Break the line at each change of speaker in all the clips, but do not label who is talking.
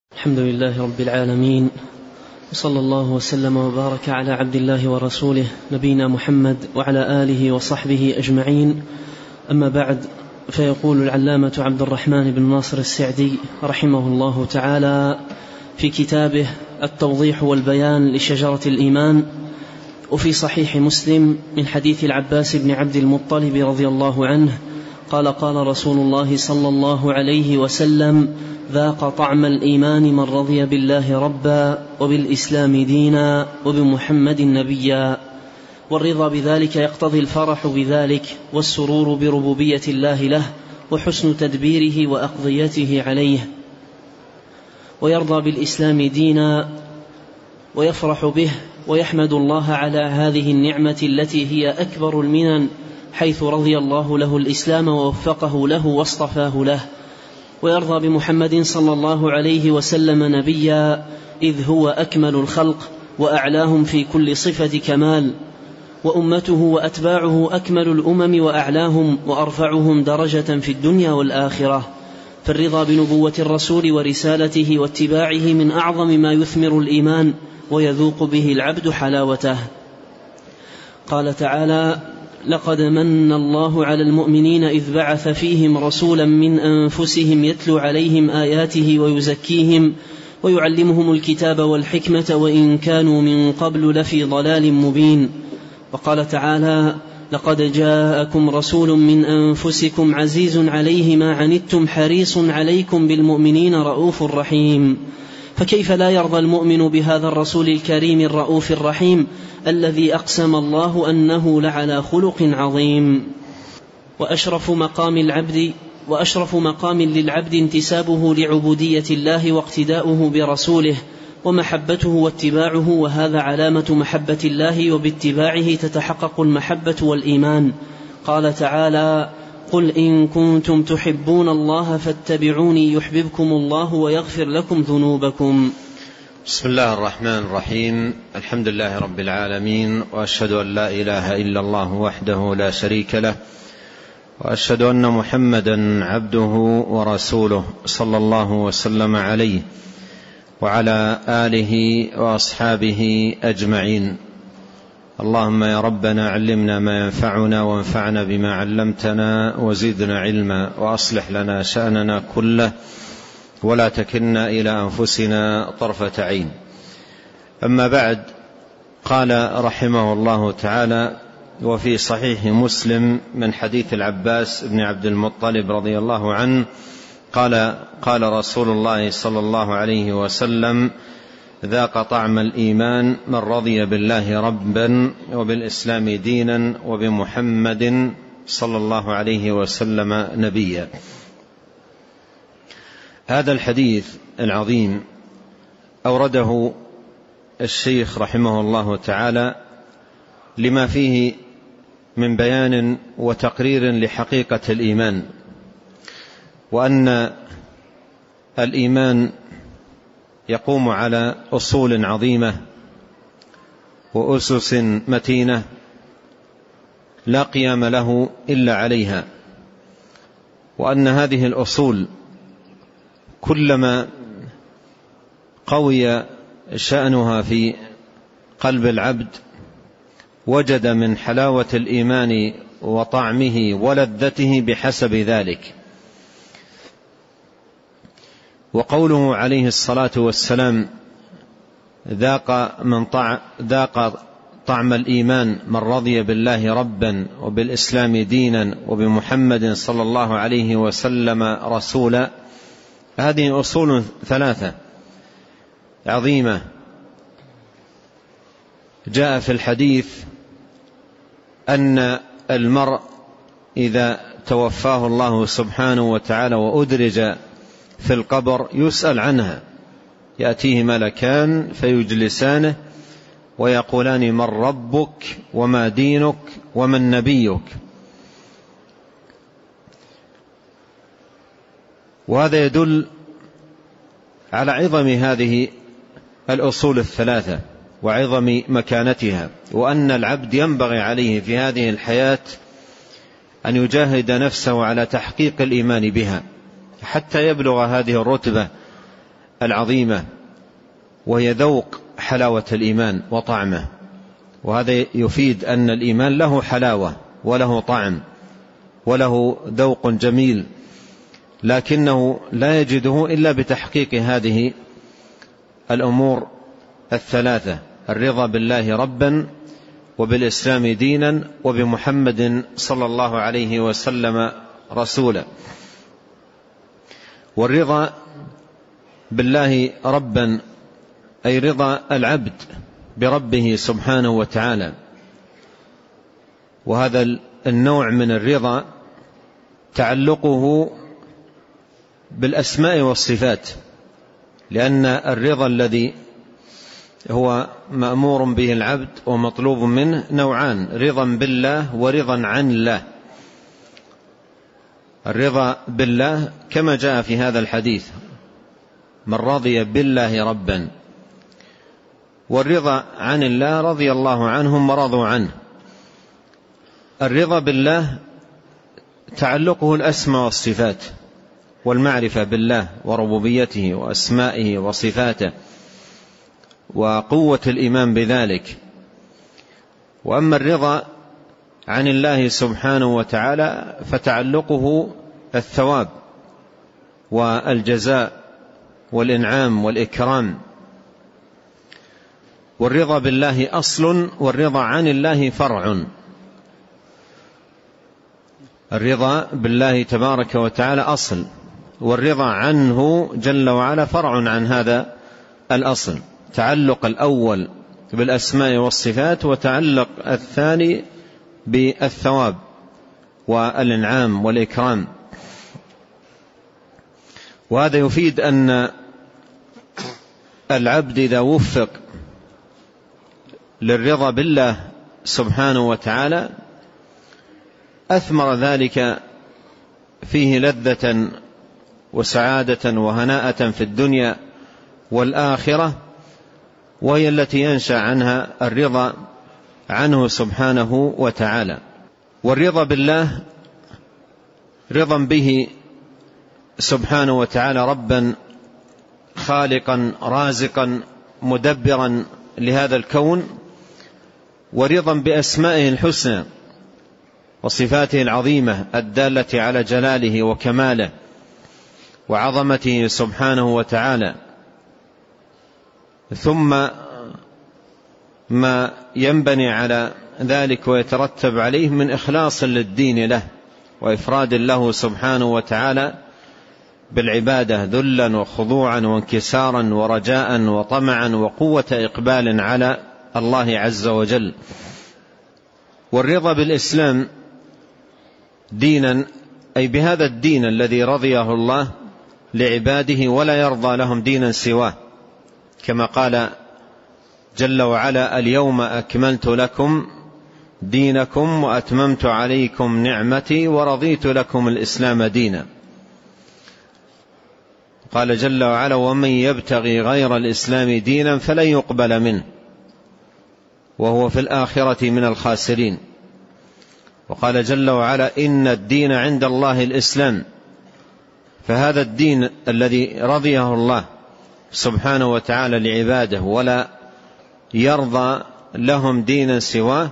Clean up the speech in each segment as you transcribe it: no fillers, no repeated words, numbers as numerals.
الحمد لله رب العالمين، وصلى الله وسلم وبارك على عبد الله ورسوله نبينا محمد وعلى آله وصحبه أجمعين. أما بعد، فيقول العلامة عبد الرحمن بن ناصر السعدي رحمه الله تعالى في كتابه التوضيح والبيان لشجرة الإيمان: وفي صحيح مسلم من حديث العباس بن عبد المطلب رضي الله عنه قال: قال رسول الله صلى الله عليه وسلم: ذاق طعم الإيمان من رضي بالله ربا وبالإسلام دينا وبمحمد نبيا. والرضا بذلك يقتضي الفرح بذلك والسرور بربوبية الله له وحسن تدبيره وأقضيته عليه، ويرضى بالإسلام دينا ويفرح به ويحمد الله على هذه النعمة التي هي أكبر المنن، حيث رضي الله له الإسلام ووفقه له واصطفاه له. ويرضى بمحمد صلى الله عليه وسلم نبيا، إذ هو أكمل الخلق وأعلاهم في كل صفة كمال، وأمته وأتباعه أكمل الأمم وأعلاهم وأرفعهم درجة في الدنيا والآخرة. فالرضا بنبوة الرسول ورسالته واتباعه من أعظم ما يثمر الإيمان ويذوق به العبد حلاوته. قال تعالى: لقد من الله على المؤمنين إذ بعث فيهم رسولا من أنفسهم يتلو عليهم آياته ويزكيهم ويعلمهم الكتاب والحكمة وإن كانوا من قبل لفي ضلال مبين. وقال تعالى: لقد جاءكم رسول من أنفسكم عزيز عليه ما عنتم حريص عليكم بالمؤمنين رؤوف رحيم. فكيف لا يرضى المؤمن بهذا الرسول الكريم الرؤوف الرحيم الذي أقسم الله أنه لعلى خلق عظيم. وأشرف مقام للعبد انتسابه لعبودية الله واقتداؤه برسوله ومحبته واتباعه، وهذا علامة محبة الله، وباتباعه تتحقق المحبة والإيمان. قال تعالى: قل إن كنتم تحبون الله فاتبعوني يحببكم الله ويغفر لكم ذنوبكم.
بسم الله الرحمن الرحيم. الحمد لله رب العالمين، وأشهد أن لا إله إلا الله وحده لا شريك له، وأشهد أن محمدا عبده ورسوله صلى الله وسلم عليه وعلى آله وأصحابه أجمعين. اللهم يا ربنا علمنا ما ينفعنا وانفعنا بما علمتنا وزدنا علما، وأصلح لنا شأننا كله ولا تكلنا إلى أنفسنا طرفة عين. أما بعد، قال رحمه الله تعالى: وفي صحيح مسلم من حديث العباس بن عبد المطلب رضي الله عنه قال: قال رسول الله صلى الله عليه وسلم: ذاق طعم الإيمان من رضي بالله ربا وبالإسلام دينا وبمحمد صلى الله عليه وسلم نبيا. هذا الحديث العظيم أورده الشيخ رحمه الله تعالى لما فيه من بيان وتقرير لحقيقة الإيمان، وأن الإيمان يقوم على أصول عظيمة وأسس متينة لا قيام له إلا عليها، وأن هذه الأصول كلما قوي شأنها في قلب العبد وجد من حلاوة الإيمان وطعمه ولذته بحسب ذلك. وقوله عليه الصلاة والسلام: ذاق طعم الإيمان من رضي بالله ربا وبالإسلام دينا وبمحمد صلى الله عليه وسلم رسولا، هذه أصول ثلاثة عظيمة. جاء في الحديث أن المرء إذا توفاه الله سبحانه وتعالى وأدرج في القبر يسأل عنها، يأتيه ملكان فيجلسانه ويقولان: من ربك وما دينك ومن نبيك. وهذا يدل على عظم هذه الأصول الثلاثة وعظم مكانتها، وأن العبد ينبغي عليه في هذه الحياة أن يجاهد نفسه على تحقيق الإيمان بها حتى يبلغ هذه الرتبة العظيمة، وهي ذوق حلاوة الإيمان وطعمه. وهذا يفيد أن الإيمان له حلاوة وله طعم وله ذوق جميل، لكنه لا يجده إلا بتحقيق هذه الأمور الثلاثة: الرضا بالله ربا، وبالإسلام دينا، وبمحمد صلى الله عليه وسلم رسولا. والرضا بالله ربا أي رضا العبد بربه سبحانه وتعالى. وهذا النوع من الرضا تعلقه بالأسماء والصفات، لأن الرضا الذي هو مأمور به العبد ومطلوب منه نوعان: رضا بالله ورضا عن الله. الرضا بالله كما جاء في هذا الحديث: من رضي بالله ربا. والرضا عن الله رضي الله عنهم ورضوا عنه. الرضا بالله تعلقه الأسماء والصفات والمعرفة بالله وربوبيته وأسمائه وصفاته وقوة الإيمان بذلك. وأما الرضا عن الله سبحانه وتعالى فتعلقه الثواب والجزاء والإنعام والإكرام. والرضا بالله أصل، والرضا عن الله فرع. الرضا بالله تبارك وتعالى أصل، والرضا عنه جل وعلا فرع عن هذا الأصل. تعلق الأول بالأسماء والصفات، وتعلق الثاني بالثواب والإنعام والإكرام. وهذا يفيد أن العبد إذا وفق للرضا بالله سبحانه وتعالى أثمر ذلك فيه لذة وسعادة وهناءة في الدنيا والآخرة، وهي التي ينشأ عنها الرضا عنه سبحانه وتعالى. والرضا بالله رضا به سبحانه وتعالى ربا خالقا رازقا مدبرا لهذا الكون، ورضا بأسمائه الحسنى وصفاته العظيمة الدالة على جلاله وكماله وعظمته سبحانه وتعالى. ثم ما ينبني على ذلك ويترتب عليه من إخلاص للدين له وإفراد له سبحانه وتعالى بالعبادة، ذلا وخضوعا وانكسارا ورجاء وطمعا وقوة إقبال على الله عز وجل. والرضا بالإسلام دينا أي بهذا الدين الذي رضيه الله لعباده ولا يرضى لهم دينا سواه، كما قال جل وعلا: اليوم أكملت لكم دينكم وأتممت عليكم نعمتي ورضيت لكم الإسلام دينا. قال جل وعلا: ومن يبتغي غير الإسلام دينا فلن يقبل منه وهو في الآخرة من الخاسرين. وقال جل وعلا: إن الدين عند الله الإسلام. فهذا الدين الذي رضيه الله سبحانه وتعالى لعباده ولا يرضى لهم دينا سواه،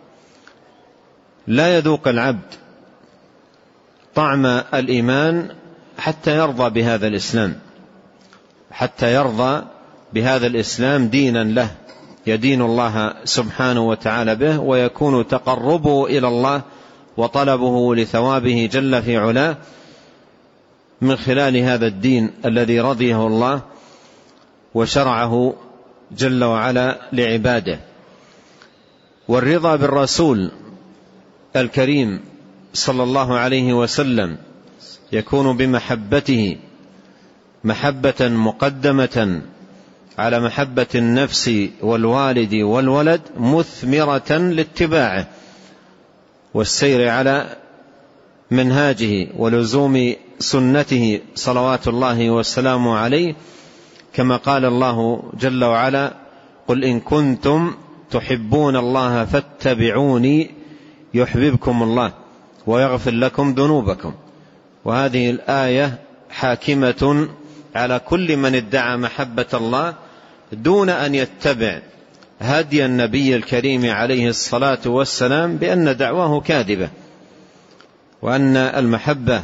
لا يذوق العبد طعم الإيمان حتى يرضى بهذا الإسلام، حتى يرضى بهذا الإسلام دينا له يدين الله سبحانه وتعالى به، ويكون تقربه إلى الله وطلبه لثوابه جل في علاه من خلال هذا الدين الذي رضيه الله وشرعه جل وعلا لعباده. والرضا بالرسول الكريم صلى الله عليه وسلم يكون بمحبته محبة مقدمة على محبة النفس والوالد والولد، مثمرة لاتباعه والسير على منهاجه ولزوم سنته صلوات الله والسلام عليه، كما قال الله جل وعلا: قل إن كنتم تحبون الله فاتبعوني يحببكم الله ويغفر لكم ذنوبكم. وهذه الآية حاكمة على كل من ادعى محبة الله دون أن يتبع هدي النبي الكريم عليه الصلاة والسلام بأن دعواه كاذبة، وأن المحبة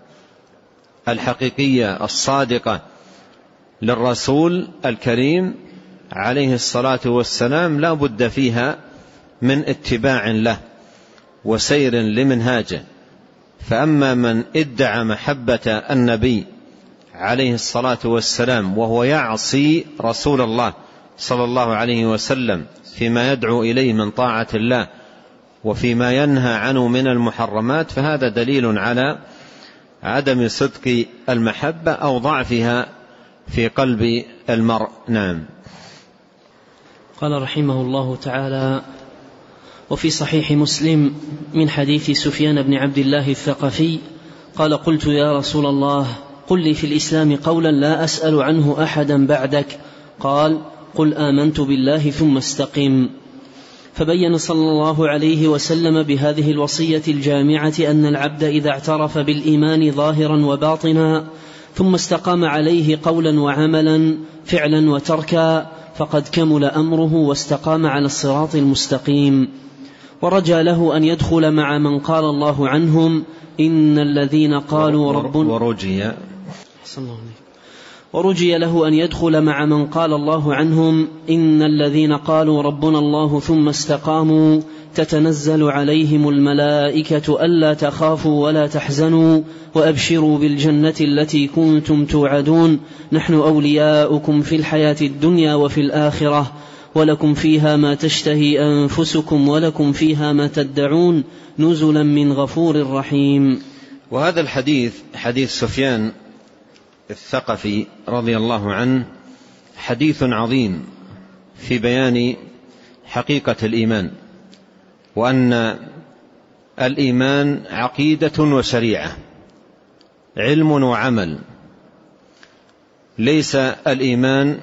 الحقيقية الصادقة للرسول الكريم عليه الصلاة والسلام لا بد فيها من اتباع له وسير لمنهاجه. فأما من ادعى محبة النبي عليه الصلاة والسلام وهو يعصي رسول الله صلى الله عليه وسلم فيما يدعو إليه من طاعة الله وفيما ينهى عنه من المحرمات، فهذا دليل على عدم صدق المحبة أو ضعفها في قلب المرء. نعم.
قال رحمه الله تعالى: وفي صحيح مسلم من حديث سفيان بن عبد الله الثقفي قال: قلت يا رسول الله قل لي في الإسلام قولا لا أسأل عنه أحدا بعدك. قال: قل آمنت بالله ثم استقم. فبين صلى الله عليه وسلم بهذه الوصية الجامعة أن العبد إذا اعترف بالإيمان ظاهرا وباطنا ثم استقام عليه قولا وعملا فعلا وتركا فقد كمل أمره واستقام على الصراط المستقيم. ورجى له أن يدخل مع من قال الله عنهم إن الذين قالوا ربنا ورجي له أن يدخل مع من قال الله عنهم إن الذين قالوا ربنا الله ثم استقاموا تتنزل عليهم الملائكة ألا تخافوا ولا تحزنوا وأبشروا بالجنة التي كنتم توعدون نحن أولياؤكم في الحياة الدنيا وفي الآخرة ولكم فيها ما تشتهي أنفسكم ولكم فيها ما تدعون نزلا من غفور رحيم.
وهذا الحديث حديث سفيان الثقفي رضي الله عنه حديث عظيم في بيان حقيقة الإيمان، وأن الإيمان عقيدة وشريعة، علم وعمل. ليس الإيمان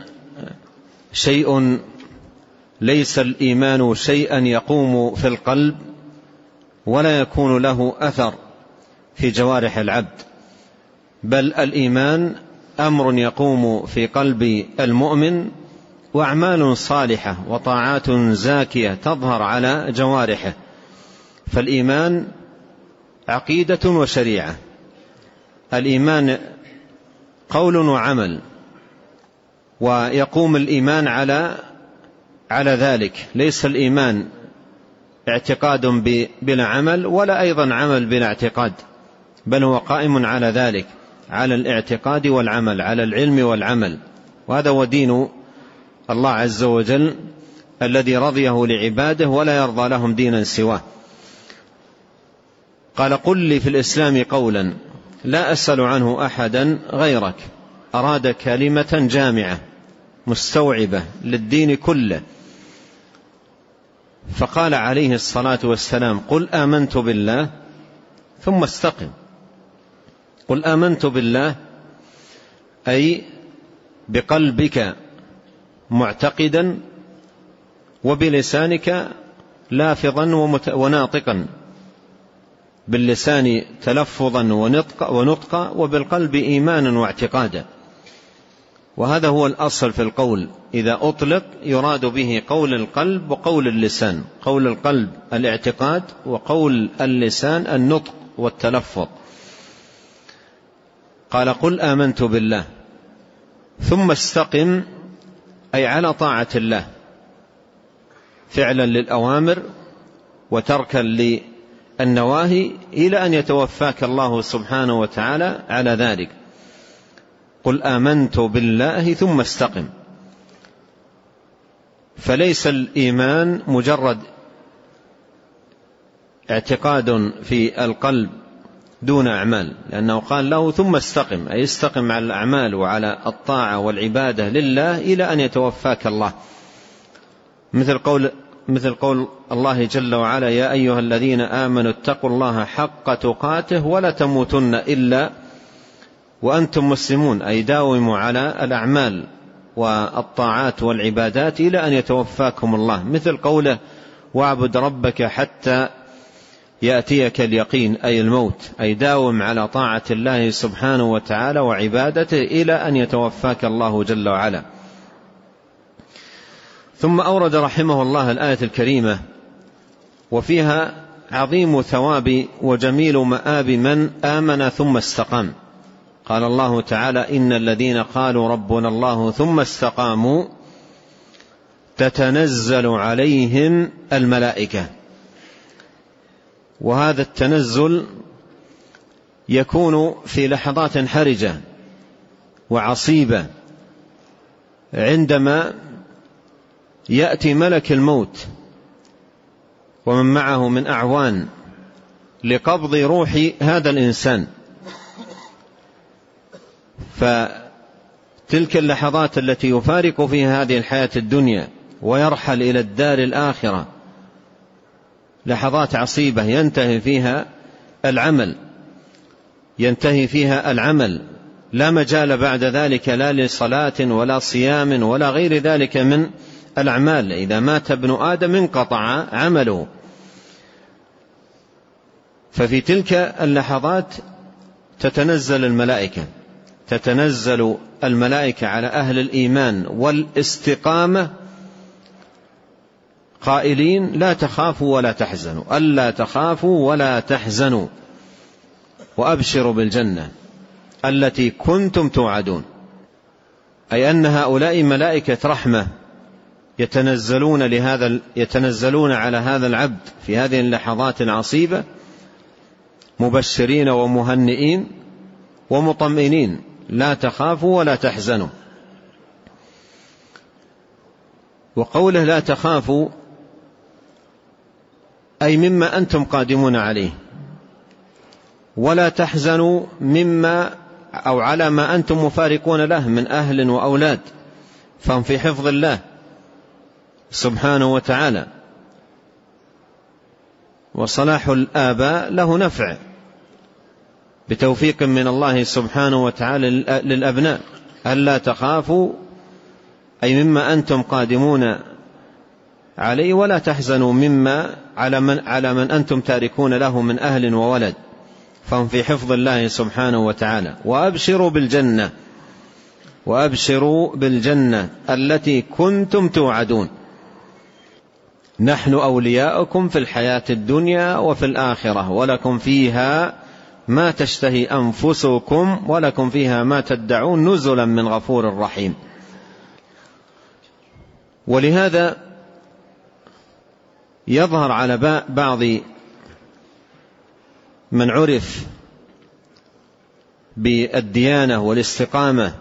شيئا يقوم في القلب ولا يكون له أثر في جوارح العبد، بل الإيمان أمر يقوم في قلب المؤمن وأعمال صالحة وطاعات زاكية تظهر على جوارحه. فالإيمان عقيدة وشريعة، الإيمان قول وعمل، ويقوم الإيمان على ذلك. ليس الإيمان اعتقاد بلا عمل ولا أيضا عمل بلا اعتقاد، بل هو قائم على ذلك، على الاعتقاد والعمل، على العلم والعمل. وهذا هو دين الله عز وجل الذي رضيه لعباده ولا يرضى لهم دينا سواه. قال: قل لي في الإسلام قولا لا أسأل عنه أحدا غيرك. أراد كلمة جامعة مستوعبة للدين كله، فقال عليه الصلاة والسلام: قل آمنت بالله ثم استقم. قل آمنت بالله أي بقلبك معتقدا، وبلسانك لافظا وناطقا، باللسان تلفظا ونطقا، وبالقلب إيمانا واعتقادا. وهذا هو الأصل في القول، إذا أطلق يراد به قول القلب وقول اللسان. قول القلب الاعتقاد، وقول اللسان النطق والتلفظ. قال: قل آمنت بالله ثم استقم، أي على طاعة الله، فعلا للأوامر وتركا للنواهي، إلى أن يتوفاك الله سبحانه وتعالى على ذلك. قل آمنت بالله ثم استقم. فليس الإيمان مجرد اعتقاد في القلب دون أعمال، لأنه قال له ثم استقم، أي استقم على الأعمال وعلى الطاعة والعبادة لله إلى أن يتوفاك الله. مثل قول الله جل وعلا: يا أيها الذين آمنوا اتقوا الله حق تقاته ولا تموتن إلا وأنتم مسلمون، أي داوموا على الأعمال والطاعات والعبادات إلى أن يتوفاكم الله. مثل قوله: واعبد ربك حتى يأتيك اليقين أي الموت، أي داوم على طاعة الله سبحانه وتعالى وعبادته إلى أن يتوفاك الله جل وعلا. ثم أورد رحمه الله الآية الكريمة وفيها عظيم ثواب وجميل مآب من آمن ثم استقام. قال الله تعالى: إن الذين قالوا ربنا الله ثم استقاموا تتنزل عليهم الملائكة. وهذا التنزل يكون في لحظات حرجة وعصيبة عندما يأتي ملك الموت ومن معه من أعوان لقبض روح هذا الإنسان. فتلك اللحظات التي يفارق فيها هذه الحياة الدنيا ويرحل إلى الدار الآخرة لحظات عصيبة ينتهي فيها العمل، لا مجال بعد ذلك لا لصلاة ولا صيام ولا غير ذلك من الأعمال. إذا مات ابن آدم انقطع عمله. ففي تلك اللحظات تتنزل الملائكة على أهل الإيمان والاستقامة قائلين: لا تخافوا ولا تحزنوا، ألا تخافوا ولا تحزنوا وأبشروا بالجنة التي كنتم توعدون. أي أن هؤلاء ملائكة رحمة يتنزلون على هذا العبد في هذه اللحظات العصيبة مبشرين ومهنئين ومطمئنين: لا تخافوا ولا تحزنوا. وقوله لا تخافوا أي مما أنتم قادمون عليه، ولا تحزنوا مما أو على ما أنتم مفارقون له من أهل وأولاد، فهم في حفظ الله سبحانه وتعالى. وصلاح الآباء له نفع بتوفيق من الله سبحانه وتعالى للأبناء. ألا تخافوا أي مما أنتم قادمون عليه، ولا تحزنوا مما على من أنتم تاركون له من أهل وولد، فهم في حفظ الله سبحانه وتعالى. وأبشروا بالجنة التي كنتم توعدون. نحن أولياؤكم في الحياة الدنيا وفي الآخرة، ولكم فيها ما تشتهي أنفسكم ولكم فيها ما تدعون نزلا من غفور رحيم. ولهذا يظهر على بعض من عرف بالديانة والاستقامة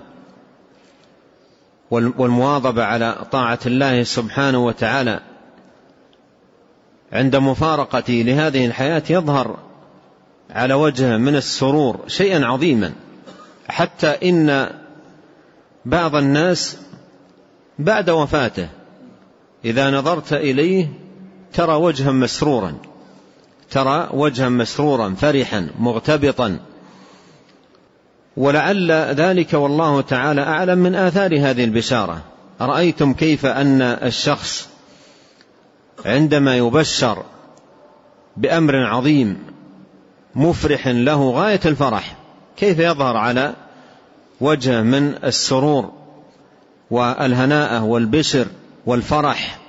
والمواظبة على طاعة الله سبحانه وتعالى عند مفارقته لهذه الحياة يظهر على وجهه من السرور شيئا عظيما، حتى إن بعض الناس بعد وفاته إذا نظرت إليه ترى وجها مسرورا فرحا مغتبطا. ولعل ذلك والله تعالى أعلم من آثار هذه البشارة. أرأيتم كيف أن الشخص عندما يبشر بأمر عظيم مفرح له غاية الفرح كيف يظهر على وجه من السرور والهناء والبشر والفرح.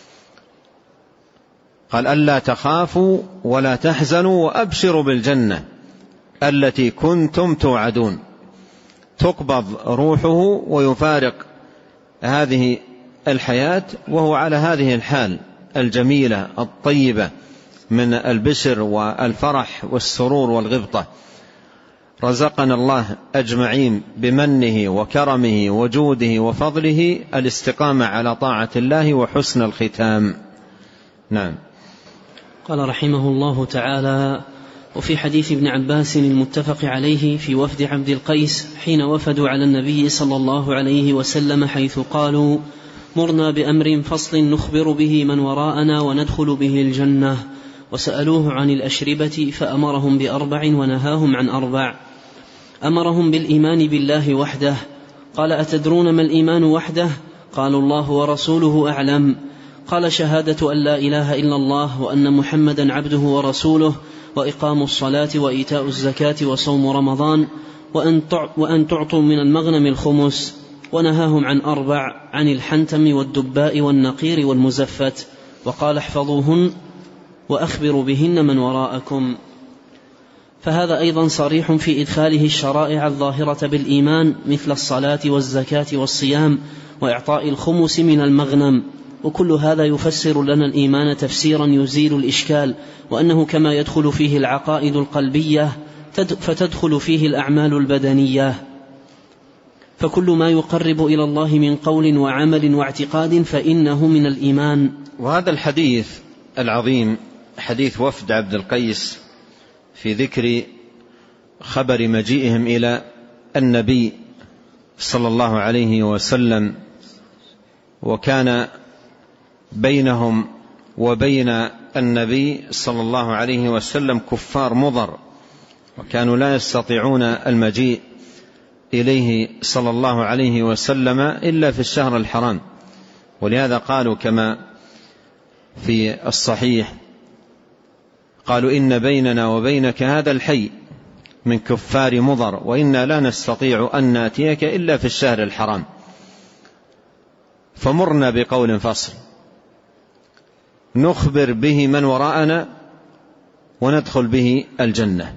قال: ألا تخافوا ولا تحزنوا وأبشروا بالجنة التي كنتم توعدون. تقبض روحه ويفارق هذه الحياة وهو على هذه الحال الجميلة الطيبة من البشر والفرح والسرور والغبطة. رزقنا الله أجمعين بمنه وكرمه وجوده وفضله الاستقامة على طاعة الله وحسن الختام. نعم.
قال رحمه الله تعالى: وفي حديث ابن عباس المتفق عليه في وفد عبد القيس حين وفدوا على النبي صلى الله عليه وسلم حيث قالوا: مرنا بأمر فصل نخبر به من وراءنا وندخل به الجنة، وسألوه عن الأشربة فأمرهم ب4 ونهاهم عن 4. أمرهم بالإيمان بالله وحده. قال: أتدرون ما الإيمان وحده؟ قالوا: الله ورسوله أعلم. قال: شهادة أن لا إله إلا الله وأن محمدا عبده ورسوله، وإقام الصلاة وإيتاء الزكاة وصوم رمضان، وأن تعطوا من المغنم الخمس. ونهاهم عن 4: عن الحنتم والدباء والنقير والمزفت، وقال: احفظوهن وأخبروا بهن من وراءكم. فهذا أيضا صريح في إدخاله الشرائع الظاهرة بالإيمان، مثل الصلاة والزكاة والصيام وإعطاء الخمس من المغنم. وكل هذا يفسر لنا الإيمان تفسيرا يزيل الإشكال، وأنه كما يدخل فيه العقائد القلبية فتدخل فيه الأعمال البدنية، فكل ما يقرب إلى الله من قول وعمل واعتقاد فإنه من الإيمان.
وهذا الحديث العظيم، حديث وفد عبد القيس في ذكر خبر مجيئهم إلى النبي صلى الله عليه وسلم، وكان بينهم وبين النبي صلى الله عليه وسلم كفار مضر، وكانوا لا يستطيعون المجيء إليه صلى الله عليه وسلم إلا في الشهر الحرام. ولهذا قالوا كما في الصحيح، قالوا: إن بيننا وبينك هذا الحي من كفار مضر، وإنا لا نستطيع أن نأتيك إلا في الشهر الحرام، فمرنا بقول فصل نخبر به من وراءنا وندخل به الجنة.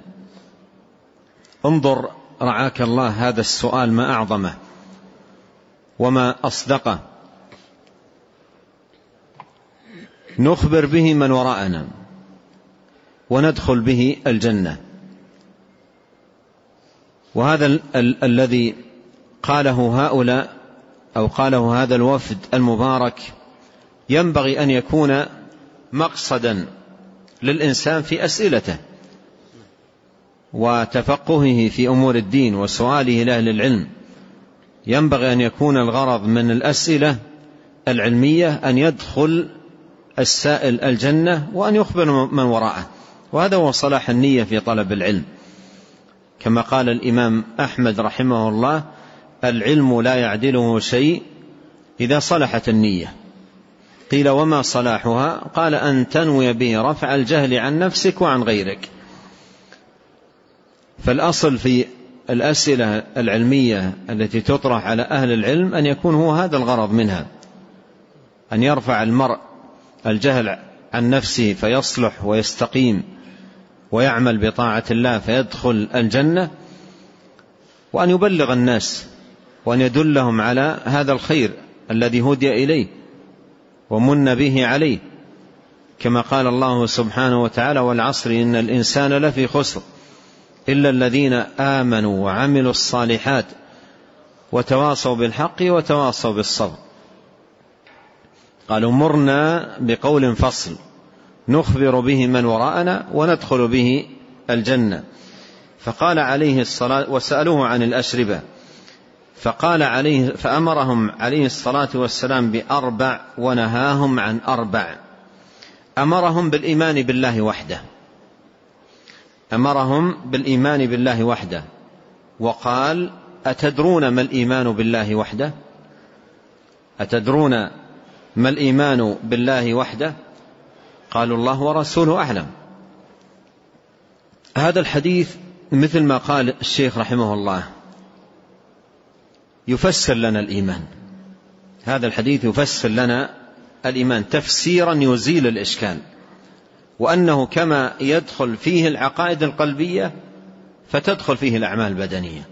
انظر رعاك الله هذا السؤال ما أعظمه وما أصدقه. نخبر به من وراءنا وندخل به الجنة. وهذا الذي قاله هؤلاء أو قاله هذا الوفد المبارك ينبغي أن يكون مقصدا للإنسان في أسئلته وتفقهه في أمور الدين وسؤاله لأهل العلم. ينبغي أن يكون الغرض من الأسئلة العلمية أن يدخل السائل الجنة وأن يخبر من وراءه، وهذا هو صلاح النية في طلب العلم. كما قال الإمام أحمد رحمه الله: العلم لا يعدله شيء إذا صلحت النية. قيل: وما صلاحها؟ قال: أن تنوي به رفع الجهل عن نفسك وعن غيرك. فالأصل في الأسئلة العلمية التي تطرح على أهل العلم أن يكون هو هذا الغرض منها، أن يرفع المرء الجهل عن نفسه فيصلح ويستقيم ويعمل بطاعة الله فيدخل الجنة، وأن يبلغ الناس وأن يدلهم على هذا الخير الذي هدي إليه ومن به عليه، كما قال الله سبحانه وتعالى: والعصر إن الإنسان لفي خسر إلا الذين آمنوا وعملوا الصالحات وتواصوا بالحق وتواصوا بالصبر. قالوا: مرنا بقول فصل نخبر به من وراءنا وندخل به الجنة. فقال عليه الصلاة، وسألوه عن الأشربة، فأمرهم عليه الصلاة والسلام ب4 ونهاهم عن 4. أمرهم بالإيمان بالله وحده، أمرهم بالإيمان بالله وحده، وقال: أتدرون ما الإيمان بالله وحده؟ أتدرون ما الإيمان بالله وحده؟ قالوا: الله ورسوله أعلم. هذا الحديث مثل ما قال الشيخ رحمه الله يفسر لنا الإيمان. هذا الحديث يفسر لنا الإيمان تفسيرا يزيل الإشكال، وأنه كما يدخل فيه العقائد القلبية فتدخل فيه الأعمال البدنية.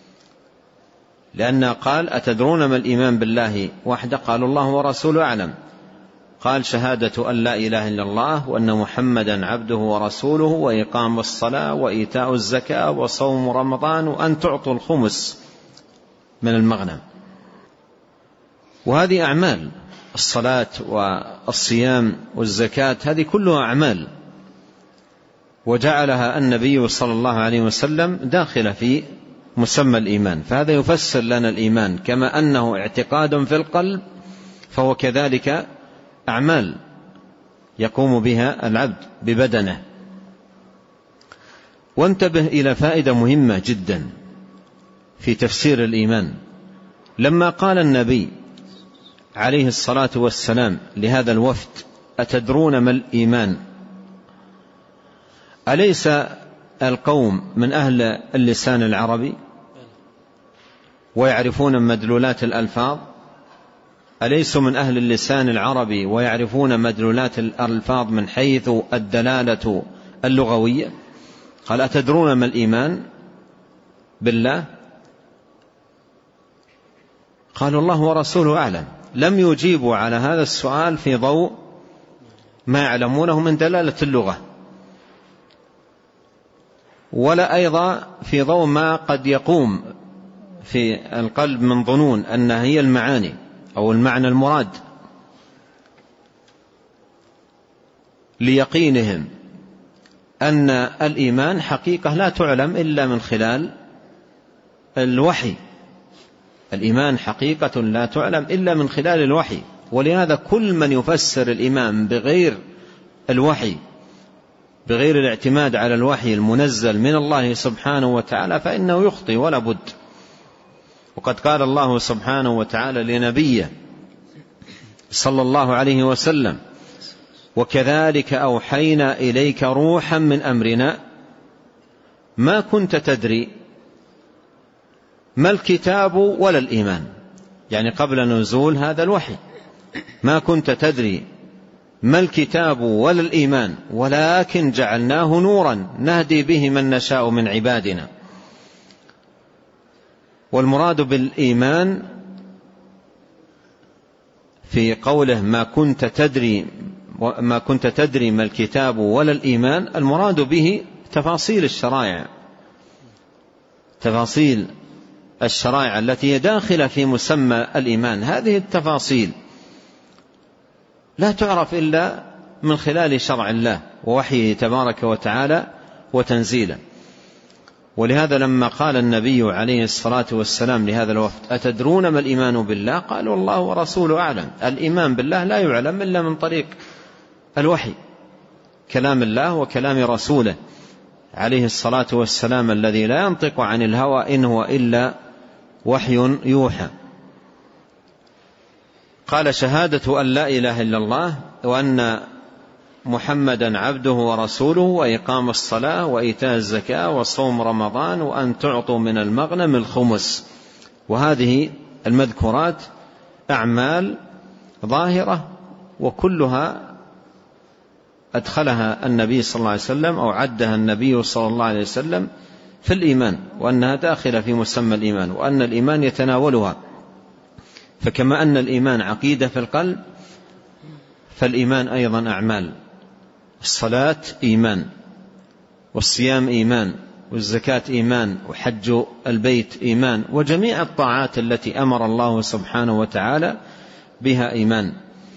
لأن قال: أتدرون ما الإيمان بالله وحده؟ قالوا: الله ورسوله أعلم. قال: شهادة أن لا إله إلا الله وأن محمدا عبده ورسوله وإقام الصلاة وإيتاء الزكاة وصوم رمضان وأن تعطوا الخمس من المغنم. وهذه أعمال، الصلاة والصيام والزكاة هذه كلها أعمال، وجعلها النبي صلى الله عليه وسلم داخلة في مسمى الإيمان. فهذا يفسر لنا الإيمان كما أنه اعتقاد في القلب فهو كذلك أعمال يقوم بها العبد ببدنه. وانتبه إلى فائدة مهمة جدا في تفسير الإيمان. لما قال النبي عليه الصلاة والسلام لهذا الوفد: أتدرون ما الإيمان؟ أليس القوم من أهل اللسان العربي ويعرفون مدلولات الألفاظ؟ أليسوا من أهل اللسان العربي ويعرفون مدلولات الألفاظ من حيث الدلالة اللغوية؟ قال: أتدرون ما الإيمان بالله؟ قالوا: الله ورسوله أعلم. لم يجيبوا على هذا السؤال في ضوء ما يعلمونه من دلالة اللغة، ولا أيضا في ضوء ما قد يقوم في القلب من ظنون أنها هي المعاني أو المعنى المراد، ليقينهم أن الإيمان حقيقة لا تعلم إلا من خلال الوحي. الإيمان حقيقة لا تعلم إلا من خلال الوحي. ولهذا كل من يفسر الإيمان بغير الوحي، بغير الاعتماد على الوحي المنزل من الله سبحانه وتعالى، فإنه يخطئ ولا بد. وقد قال الله سبحانه وتعالى لنبيه صلى الله عليه وسلم: وكذلك أوحينا إليك روحا من أمرنا ما كنت تدري ما الكتاب ولا الإيمان. يعني قبل نزول هذا الوحي ما كنت تدري ما الكتاب ولا الإيمان، ولكن جعلناه نورا نهدي به من نشاء من عبادنا. والمراد بالإيمان في قوله ما كنت تدري ما الكتاب ولا الإيمان، المراد به تفاصيل الشرائع، تفاصيل الشرائع التي هي داخلة في مسمى الإيمان. هذه التفاصيل لا تعرف إلا من خلال شرع الله ووحيه تبارك وتعالى وتنزيله. ولهذا لما قال النبي عليه الصلاة والسلام لهذا الوفد: أتدرون ما الإيمان بالله؟ قالوا: الله ورسوله أعلم. الإيمان بالله لا يعلم إلا من طريق الوحي، كلام الله وكلام رسوله عليه الصلاة والسلام، الذي لا ينطق عن الهوى إن هو إلا وحي يوحى. قال: شهادة أن لا إله إلا الله وأن محمدا عبده ورسوله، وإقام الصلاة وإيتاء الزكاة وصوم رمضان وأن تعطوا من المغنم الخمس. وهذه المذكورات أعمال ظاهرة، وكلها أدخلها النبي صلى الله عليه وسلم أو عدها النبي صلى الله عليه وسلم في الإيمان، وأنها داخلة في مسمى الإيمان، وأن الإيمان يتناولها. فكما أن الإيمان عقيدة في القلب، فالإيمان أيضا أعمال. الصلاة إيمان، والصيام إيمان، والزكاة إيمان، وحج البيت إيمان، وجميع الطاعات التي أمر الله سبحانه وتعالى بها إيمان.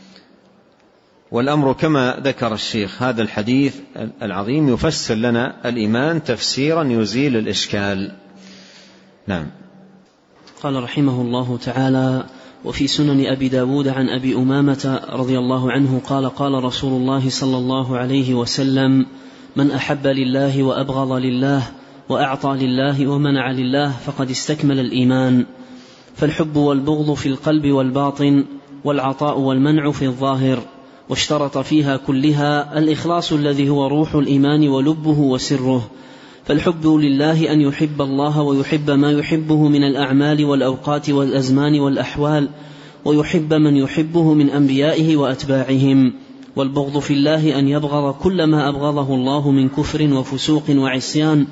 والأمر كما ذكر الشيخ هذا الحديث العظيم يفسر لنا الإيمان تفسيرا يزيل الإشكال. نعم.
قال رحمه الله تعالى: وفي سنن أبي داود عن أبي أمامة رضي الله عنه قال: قال رسول الله صلى الله عليه وسلم: من أحب لله وأبغض لله وأعطى لله ومنع لله فقد استكمل الإيمان. فالحب والبغض في القلب والباطن، والعطاء والمنع في الظاهر، واشترط فيها كلها الإخلاص الذي هو روح الإيمان ولبه وسره. فالحب لله أن يحب الله ويحب ما يحبه من الأعمال والأوقات والأزمان والأحوال، ويحب من يحبه من أنبيائه وأتباعهم. والبغض في الله أن يبغض كل ما أبغضه الله من كفر وفسوق وعصيان،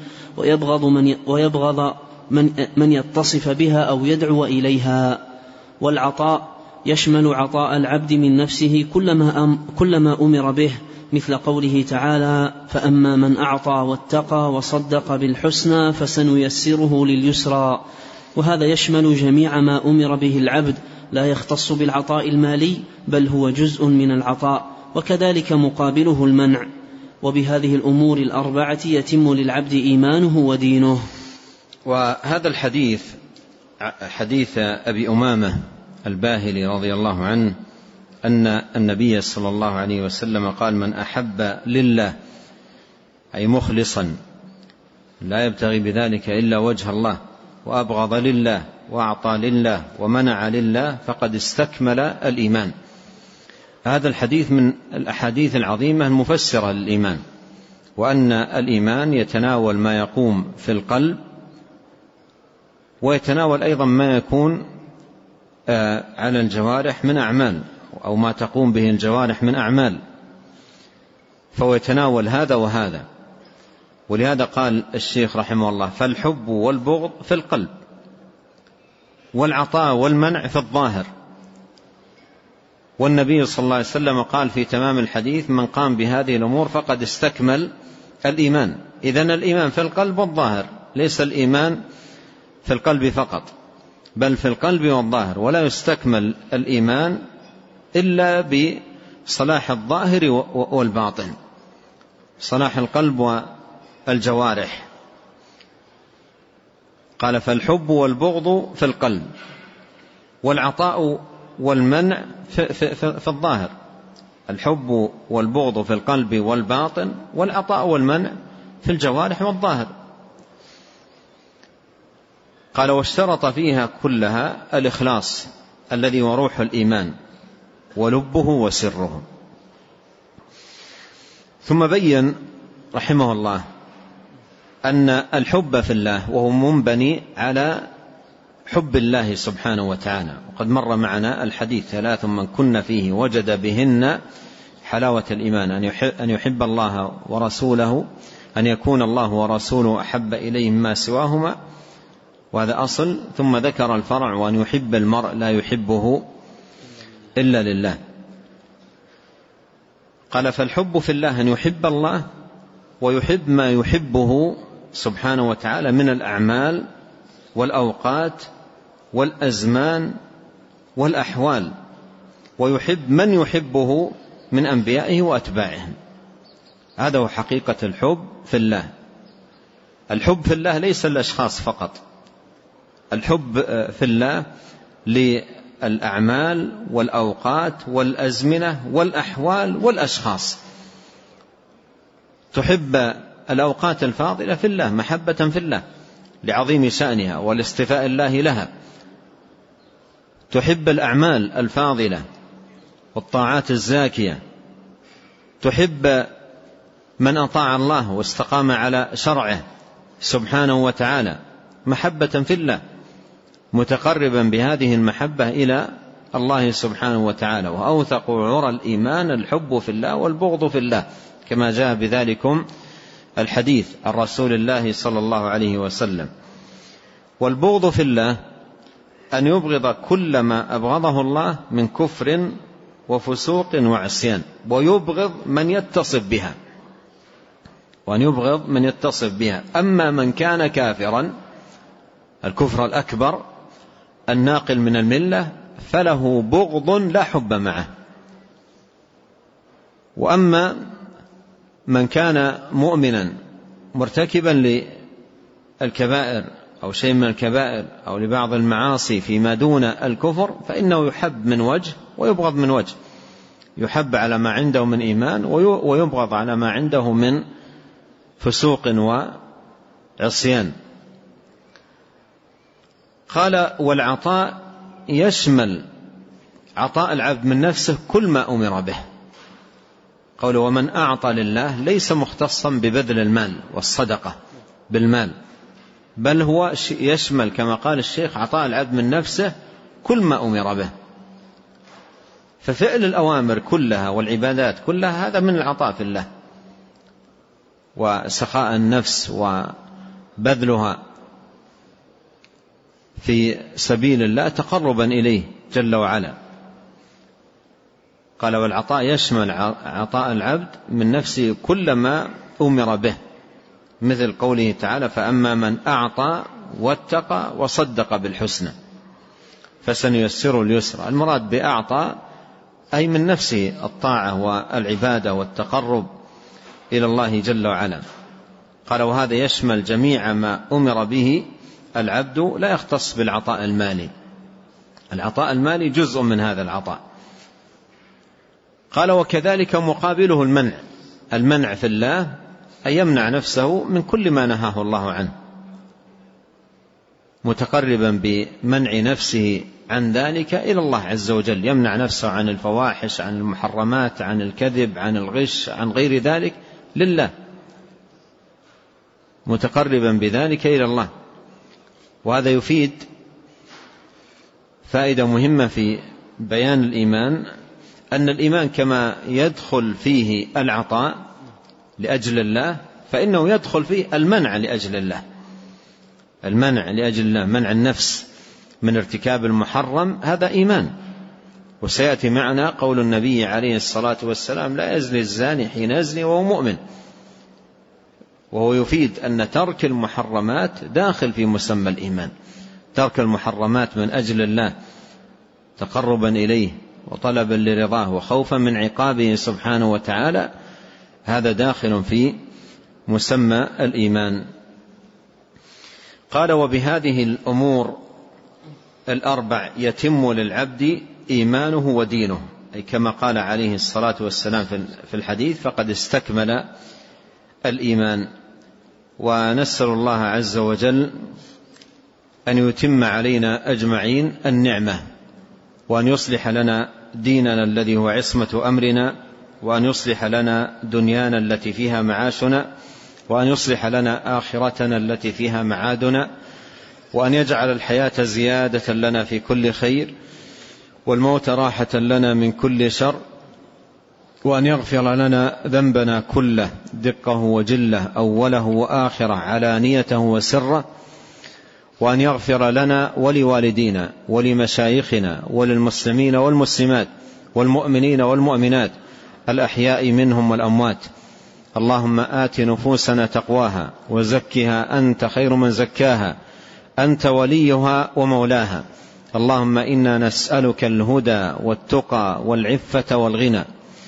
ويبغض من يتصف بها أو يدعو إليها. والعطاء يشمل عطاء العبد من نفسه كلما أمر به، مثل قوله تعالى: فأما من أعطى واتقى وصدق بالحسنى فسنيسره لليسرى. وهذا يشمل جميع ما أمر به العبد، لا يختص بالعطاء المالي، بل هو جزء من العطاء، وكذلك مقابله المنع. وبهذه الأمور الأربعة يتم للعبد إيمانه ودينه.
وهذا الحديث حديث أبي أمامة الباهلي رضي الله عنه أن النبي صلى الله عليه وسلم قال: من أحب لله، أي مخلصا لا يبتغي بذلك إلا وجه الله، وأبغض لله وأعطى لله ومنع لله فقد استكمل الإيمان. هذا الحديث من الأحاديث العظيمة المفسرة للإيمان، وأن الإيمان يتناول ما يقوم في القلب، ويتناول أيضا ما يكون على الجوارح من أعمال، أو ما تقوم به الجوارح من أعمال، فهو يتناول هذا وهذا. ولهذا قال الشيخ رحمه الله: فالحب والبغض في القلب، والعطاء والمنع في الظاهر. والنبي صلى الله عليه وسلم قال في تمام الحديث: من قام بهذه الأمور فقد استكمل الإيمان. إذن الإيمان في القلب والظاهر، ليس الإيمان في القلب فقط، بل في القلب والظاهر. ولا يستكمل الإيمان إلا بصلاح الظاهر والباطن، صلاح القلب والجوارح. قال: فالحب والبغض في القلب، والعطاء والمنع في الظاهر. الحب والبغض في القلب والباطن، والعطاء والمنع في الجوارح والظاهر. قال: واشترط فيها كلها الإخلاص الذي هو روح الإيمان ولبه وسره. ثم بين رحمه الله أن الحب في الله وهو منبني على حب الله سبحانه وتعالى. وقد مر معنا الحديث: 3 من كن فيه وجد بهن حلاوة الإيمان: أن يحب الله ورسوله، أن يكون الله ورسوله أحب إليه مما سواهما، وهذا أصل. ثم ذكر الفرع: وأن يحب المرء لا يحبه إلا لله. قال: فالحب في الله أن يحب الله ويحب ما يحبه سبحانه وتعالى من الأعمال والأوقات والأزمان والأحوال، ويحب من يحبه من أنبيائه وأتباعهم. هذا هو حقيقة الحب في الله. الحب في الله ليس الأشخاص فقط، الحب في الله للأعمال والأوقات والأزمنة والأحوال والأشخاص. تحب الأوقات الفاضلة في الله محبة في الله لعظيم شأنها والاستفاء الله لها. تحب الأعمال الفاضلة والطاعات الزاكية. تحب من أطاع الله واستقام على شرعه سبحانه وتعالى محبة في الله، متقربا بهذه المحبة إلى الله سبحانه وتعالى. وأوثق عرى الإيمان الحب في الله والبغض في الله، كما جاء بذلكم الحديث عن رسول الله صلى الله عليه وسلم. والبغض في الله أن يبغض كل ما أبغضه الله من كفر وفسوق وعصيان، ويبغض من يتصف بها، وأن يبغض من يتصف بها. أما من كان كافرا، الكفر الأكبر الناقل من الملة، فله بغض لا حب معه. وأما من كان مؤمنا مرتكبا للكبائر أو شيء من الكبائر أو لبعض المعاصي فيما دون الكفر، فإنه يحب من وجه ويبغض من وجه، يحب على ما عنده من إيمان ويبغض على ما عنده من فسوق وعصيان. قال: والعطاء يشمل عطاء العبد من نفسه كل ما أمر به. قال: ومن أعطى لله ليس مختصا ببذل المال والصدقة بالمال، بل هو يشمل كما قال الشيخ عطاء العبد من نفسه كل ما أمر به. ففعل الأوامر كلها والعبادات كلها هذا من العطاء في الله، وسخاء النفس وبذلها في سبيل الله تقربا إليه جل وعلا. قال: والعطاء يشمل عطاء العبد من نفسه كل ما أمر به، مثل قوله تعالى: فأما من أعطى واتقى وصدق بالحسنى فسنيسره اليسرى. المراد بأعطى أي من نفسه الطاعة والعبادة والتقرب إلى الله جل وعلا. قال: وهذا يشمل جميع ما أمر به العبد، لا يختص بالعطاء المالي. العطاء المالي جزء من هذا العطاء. قال: وكذلك مقابله المنع. المنع في الله أن يمنع نفسه من كل ما نهاه الله عنه. متقربا بمنع نفسه عن ذلك إلى الله عز وجل، يمنع نفسه عن الفواحش، عن المحرمات، عن الكذب، عن الغش، عن غير ذلك لله، متقربا بذلك إلى الله. وهذا يفيد فائدة مهمة في بيان الإيمان، أن الإيمان كما يدخل فيه العطاء لأجل الله فإنه يدخل فيه المنع لأجل الله، المنع لأجل الله، منع النفس من ارتكاب المحرم، هذا إيمان. وسيأتي معنا قول النبي عليه الصلاة والسلام: لا يزني الزاني حين يزني وهو مؤمن. وهو يفيد أن ترك المحرمات داخل في مسمى الإيمان، ترك المحرمات من أجل الله تقربا إليه وطلبا لرضاه وخوفا من عقابه سبحانه وتعالى، هذا داخل في مسمى الإيمان. قال: وبهذه الأمور الأربع يتم للعبد إيمانه ودينه، أي كما قال عليه الصلاة والسلام في الحديث: فقد استكمل الإيمان. ونسأل الله عز وجل أن يتم علينا أجمعين النعمة، وأن يصلح لنا ديننا الذي هو عصمة أمرنا، وأن يصلح لنا دنيانا التي فيها معاشنا، وأن يصلح لنا آخرتنا التي فيها معادنا، وأن يجعل الحياة زيادة لنا في كل خير، والموت راحة لنا من كل شر، وأن يغفر لنا ذنبنا كله دقه وجله، أوله وآخره، علانيته وسره، وأن يغفر لنا ولوالدينا ولمشايخنا وللمسلمين والمسلمات والمؤمنين والمؤمنات الأحياء منهم والأموات. اللهم آت نفوسنا تقواها وزكها أنت خير من زكاها، أنت وليها ومولاها. اللهم إنا نسألك الهدى والتقى والعفة والغنى.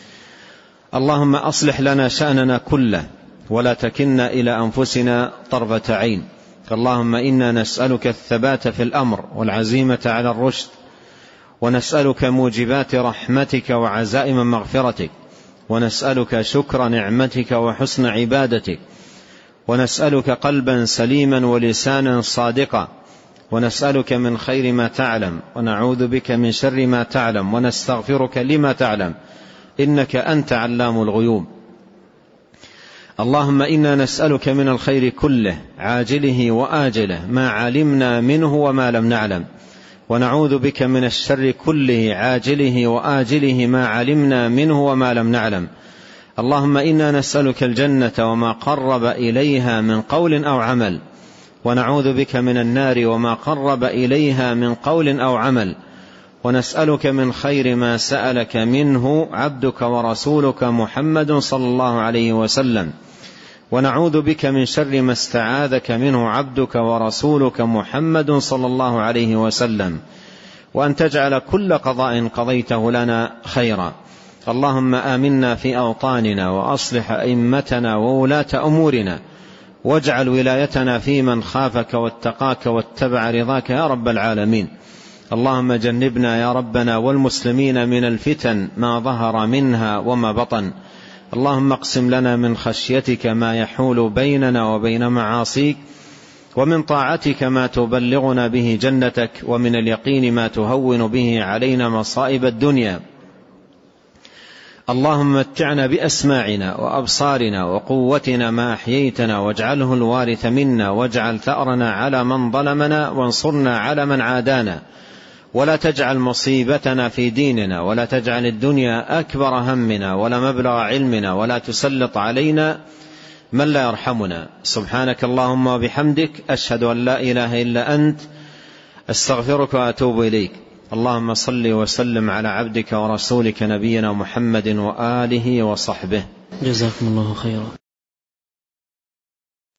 اللهم أصلح لنا شأننا كله ولا تكلنا إلى أنفسنا طرفة عين. اللهم إنا نسألك الثبات في الأمر والعزيمة على الرشد، ونسألك موجبات رحمتك وعزائم مغفرتك، ونسألك شكر نعمتك وحسن عبادتك، ونسألك قلبا سليما ولسانا صادقا، ونسألك من خير ما تعلم، ونعوذ بك من شر ما تعلم، ونستغفرك لما تعلم، إنك أنت علام الغيوب. اللهم إنا نسألك من الخير كله عاجله وآجله ما علمنا منه وما لم نعلم، ونعوذ بك من الشر كله عاجله وآجله ما علمنا منه وما لم نعلم. اللهم إنا نسألك الجنة وما قرب إليها من قول أو عمل، ونعوذ بك من النار وما قرب إليها من قول أو عمل، ونسألك من خير ما سألك منه عبدك ورسولك محمد صلى الله عليه وسلم، ونعوذ بك من شر ما استعاذك منه عبدك ورسولك محمد صلى الله عليه وسلم، وأن تجعل كل قضاء قضيته لنا خيرا. اللهم آمنا في أوطاننا، وأصلح أئمتنا وولاة أمورنا، واجعل ولايتنا في من خافك واتقاك واتبع رضاك يا رب العالمين. اللهم جنبنا يا ربنا والمسلمين من الفتن ما ظهر منها وما بطن. اللهم اقسم لنا من خشيتك ما يحول بيننا وبين معاصيك، ومن طاعتك ما تبلغنا به جنتك، ومن اليقين ما تهون به علينا مصائب الدنيا. اللهم متعنا بأسماعنا وأبصارنا وقوتنا ما أحييتنا، واجعله الوارث منا، واجعل ثأرنا على من ظلمنا، وانصرنا على من عادانا، ولا تجعل مصيبتنا في ديننا، ولا تجعل الدنيا أكبر همنا ولا مبلغ علمنا، ولا تسلط علينا من لا يرحمنا. سبحانك اللهم وبحمدك، أشهد أن لا إله إلا أنت، أستغفرك وأتوب إليك. اللهم صل وسلم على عبدك ورسولك نبينا محمد وآله وصحبه.
جزاكم الله خيرا.